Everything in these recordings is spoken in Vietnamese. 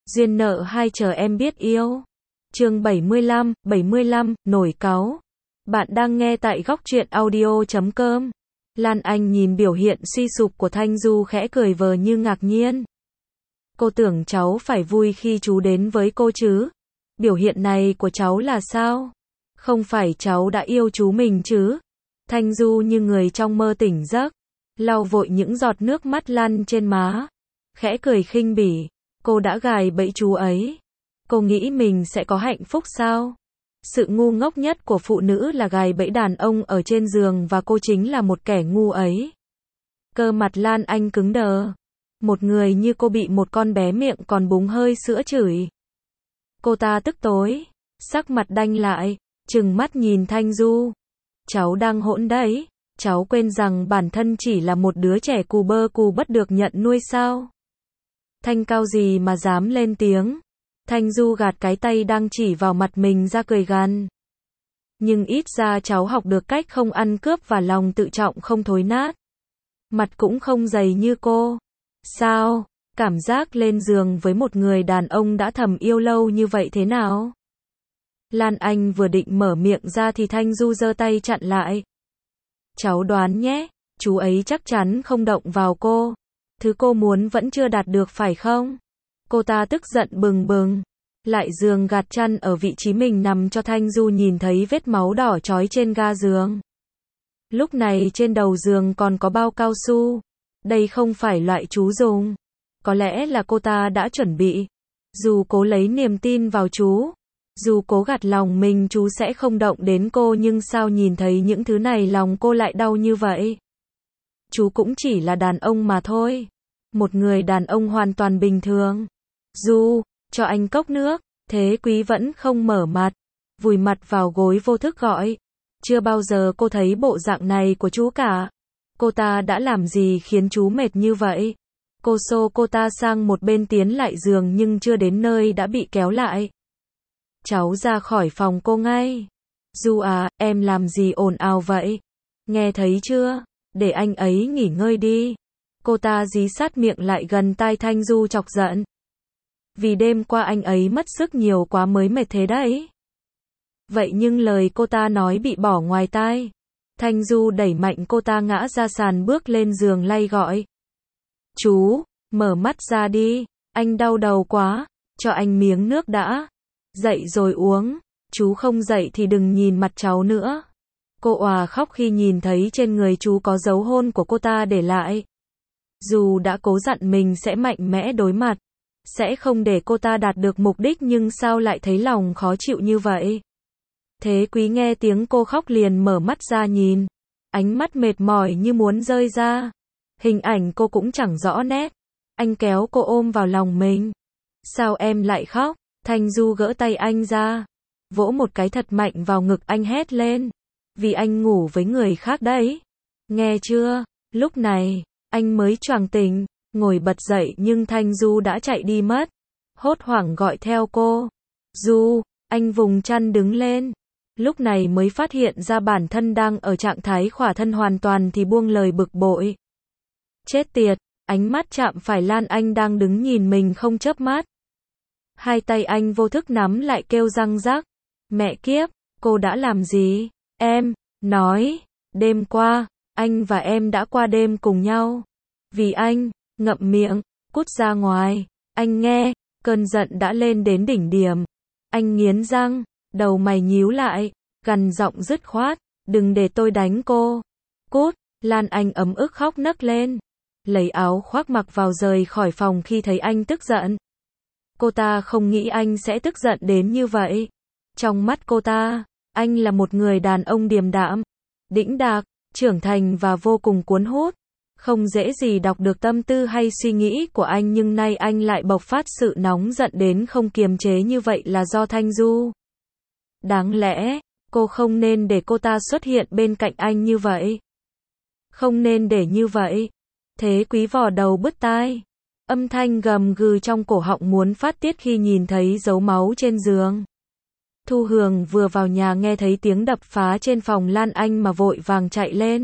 Duyên nợ hai chờ em biết yêu. Chương 75, nổi cáu. Bạn đang nghe tại góc truyện audio.com. Lan Anh nhìn biểu hiện suy sụp của Thanh Du khẽ cười vờ như ngạc nhiên. Cô tưởng cháu phải vui khi chú đến với cô chứ. Biểu hiện này của cháu là sao? Không phải cháu đã yêu chú mình chứ? Thanh Du như người trong mơ tỉnh giấc, lau vội những giọt nước mắt lăn trên má, khẽ cười khinh bỉ. Cô đã gài bẫy chú ấy. Cô nghĩ mình sẽ có hạnh phúc sao? Sự ngu ngốc nhất của phụ nữ là gài bẫy đàn ông ở trên giường và cô chính là một kẻ ngu ấy. Cơ mặt Lan Anh cứng đờ. Một người như cô bị một con bé miệng còn búng hơi sữa chửi. Cô ta tức tối, sắc mặt đanh lại, trừng mắt nhìn Thanh Du. Cháu đang hỗn đấy, cháu quên rằng bản thân chỉ là một đứa trẻ cù bơ cù bất được nhận nuôi sao? Thanh cao gì mà dám lên tiếng? Thanh Du gạt cái tay đang chỉ vào mặt mình ra cười gằn. Nhưng ít ra cháu học được cách không ăn cướp và lòng tự trọng không thối nát. Mặt cũng không dày như cô. Sao? Cảm giác lên giường với một người đàn ông đã thầm yêu lâu như vậy thế nào? Lan Anh vừa định mở miệng ra thì Thanh Du giơ tay chặn lại. Cháu đoán nhé, chú ấy chắc chắn không động vào cô. Thứ cô muốn vẫn chưa đạt được phải không? Cô ta tức giận bừng bừng, lại giường gạt chăn ở vị trí mình nằm cho Thanh Du nhìn thấy vết máu đỏ chói trên ga giường. Lúc này trên đầu giường còn có bao cao su. Đây không phải loại chú dùng. Có lẽ là cô ta đã chuẩn bị. Dù cố lấy niềm tin vào chú, dù cố gạt lòng mình chú sẽ không động đến cô, nhưng sao nhìn thấy những thứ này lòng cô lại đau như vậy? Chú cũng chỉ là đàn ông mà thôi. Một người đàn ông hoàn toàn bình thường. Du, cho anh cốc nước. Thế Quý vẫn không mở mặt, vùi mặt vào gối vô thức gọi. Chưa bao giờ cô thấy bộ dạng này của chú cả. Cô ta đã làm gì khiến chú mệt như vậy? Cô xô cô ta sang một bên tiến lại giường nhưng chưa đến nơi đã bị kéo lại. Cháu ra khỏi phòng cô ngay. Du à, em làm gì ồn ào vậy? Nghe thấy chưa? Để anh ấy nghỉ ngơi đi. Cô ta dí sát miệng lại gần tai Thanh Du chọc giận. Vì đêm qua anh ấy mất sức nhiều quá mới mệt thế đấy. Vậy nhưng lời cô ta nói bị bỏ ngoài tai. Thanh Du đẩy mạnh cô ta ngã ra sàn, bước lên giường lay gọi. Chú, mở mắt ra đi, anh đau đầu quá, cho anh miếng nước đã. Dậy rồi uống, chú không dậy thì đừng nhìn mặt cháu nữa. Cô òa khóc khi nhìn thấy trên người chú có dấu hôn của cô ta để lại. Dù đã cố dặn mình sẽ mạnh mẽ đối mặt, sẽ không để cô ta đạt được mục đích, nhưng sao lại thấy lòng khó chịu như vậy? Thế Quý nghe tiếng cô khóc liền mở mắt ra nhìn, ánh mắt mệt mỏi như muốn rơi ra. Hình ảnh cô cũng chẳng rõ nét. Anh kéo cô ôm vào lòng mình. Sao em lại khóc? Thanh Du gỡ tay anh ra, vỗ một cái thật mạnh vào ngực anh, hét lên. Vì anh ngủ với người khác đấy. Nghe chưa? Lúc này, anh mới choàng tỉnh, ngồi bật dậy nhưng Thanh Du đã chạy đi mất. Hốt hoảng gọi theo cô. Du, anh vùng chăn đứng lên. Lúc này mới phát hiện ra bản thân đang ở trạng thái khỏa thân hoàn toàn thì buông lời bực bội. Chết tiệt, ánh mắt chạm phải Lan Anh đang đứng nhìn mình không chớp mắt. Hai tay anh vô thức nắm lại kêu răng rắc. Mẹ kiếp, cô đã làm gì? Em, nói, đêm qua, anh và em đã qua đêm cùng nhau. Vì anh, ngậm miệng, cút ra ngoài. Anh nghe, cơn giận đã lên đến đỉnh điểm. Anh nghiến răng, đầu mày nhíu lại, gằn giọng dứt khoát. Đừng để tôi đánh cô. Cút, Lan Anh ấm ức khóc nấc lên. Lấy áo khoác mặc vào rời khỏi phòng khi thấy anh tức giận. Cô ta không nghĩ anh sẽ tức giận đến như vậy. Trong mắt cô ta, anh là một người đàn ông điềm đạm, đĩnh đạc, trưởng thành và vô cùng cuốn hút. Không dễ gì đọc được tâm tư hay suy nghĩ của anh, nhưng nay anh lại bộc phát sự nóng giận đến không kiềm chế như vậy là do Thanh Du. Đáng lẽ, cô không nên để cô ta xuất hiện bên cạnh anh như vậy. Không nên để như vậy. Thế Quý vò đầu bứt tai. Âm thanh gầm gừ trong cổ họng muốn phát tiết khi nhìn thấy dấu máu trên giường. Thu Hường vừa vào nhà nghe thấy tiếng đập phá trên phòng Lan Anh mà vội vàng chạy lên.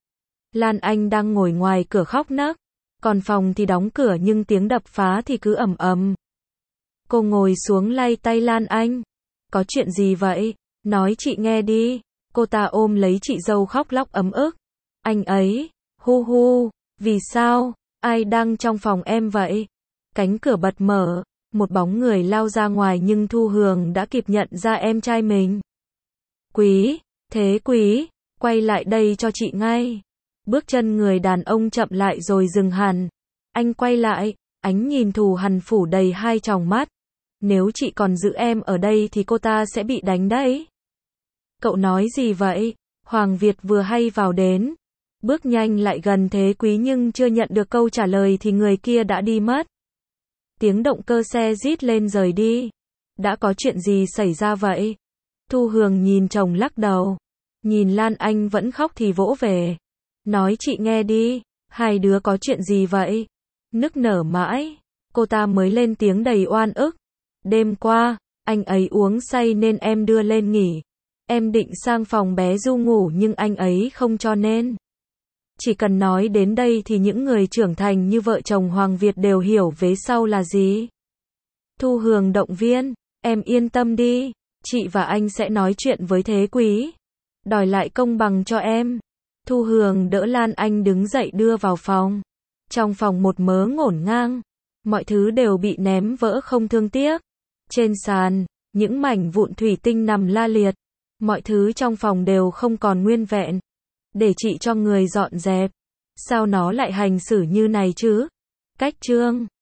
Lan Anh đang ngồi ngoài cửa khóc nấc, còn phòng thì đóng cửa nhưng tiếng đập phá thì cứ ầm ầm. Cô ngồi xuống lay tay Lan Anh. Có chuyện gì vậy? Nói chị nghe đi. Cô ta ôm lấy chị dâu khóc lóc ấm ức. Anh ấy, hu hu, vì sao? Ai đang trong phòng em vậy? Cánh cửa bật mở, một bóng người lao ra ngoài nhưng Thu Hường đã kịp nhận ra em trai mình. Quý, Thế Quý, quay lại đây cho chị ngay. Bước chân người đàn ông chậm lại rồi dừng hẳn. Anh quay lại, ánh nhìn thù hằn phủ đầy hai tròng mắt. Nếu chị còn giữ em ở đây thì cô ta sẽ bị đánh đấy. Cậu nói gì vậy? Hoàng Việt vừa hay vào đến. Bước nhanh lại gần Thế Quý nhưng chưa nhận được câu trả lời thì người kia đã đi mất. Tiếng động cơ xe rít lên rời đi. Đã có chuyện gì xảy ra vậy? Thu Hường nhìn chồng lắc đầu. Nhìn Lan Anh vẫn khóc thì vỗ về. Nói chị nghe đi, hai đứa có chuyện gì vậy? Nức nở mãi, cô ta mới lên tiếng đầy oan ức. Đêm qua, anh ấy uống say nên em đưa lên nghỉ. Em định sang phòng bé Du ngủ nhưng anh ấy không cho nên. Chỉ cần nói đến đây thì những người trưởng thành như vợ chồng Hoàng Việt đều hiểu vế sau là gì. Thu Hường động viên, em yên tâm đi, chị và anh sẽ nói chuyện với Thế Quý. Đòi lại công bằng cho em. Thu Hường đỡ Lan Anh đứng dậy đưa vào phòng. Trong phòng một mớ ngổn ngang. Mọi thứ đều bị ném vỡ không thương tiếc. Trên sàn, những mảnh vụn thủy tinh nằm la liệt. Mọi thứ trong phòng đều không còn nguyên vẹn. Để chị cho người dọn dẹp. Sao nó lại hành xử như này chứ? Cách chương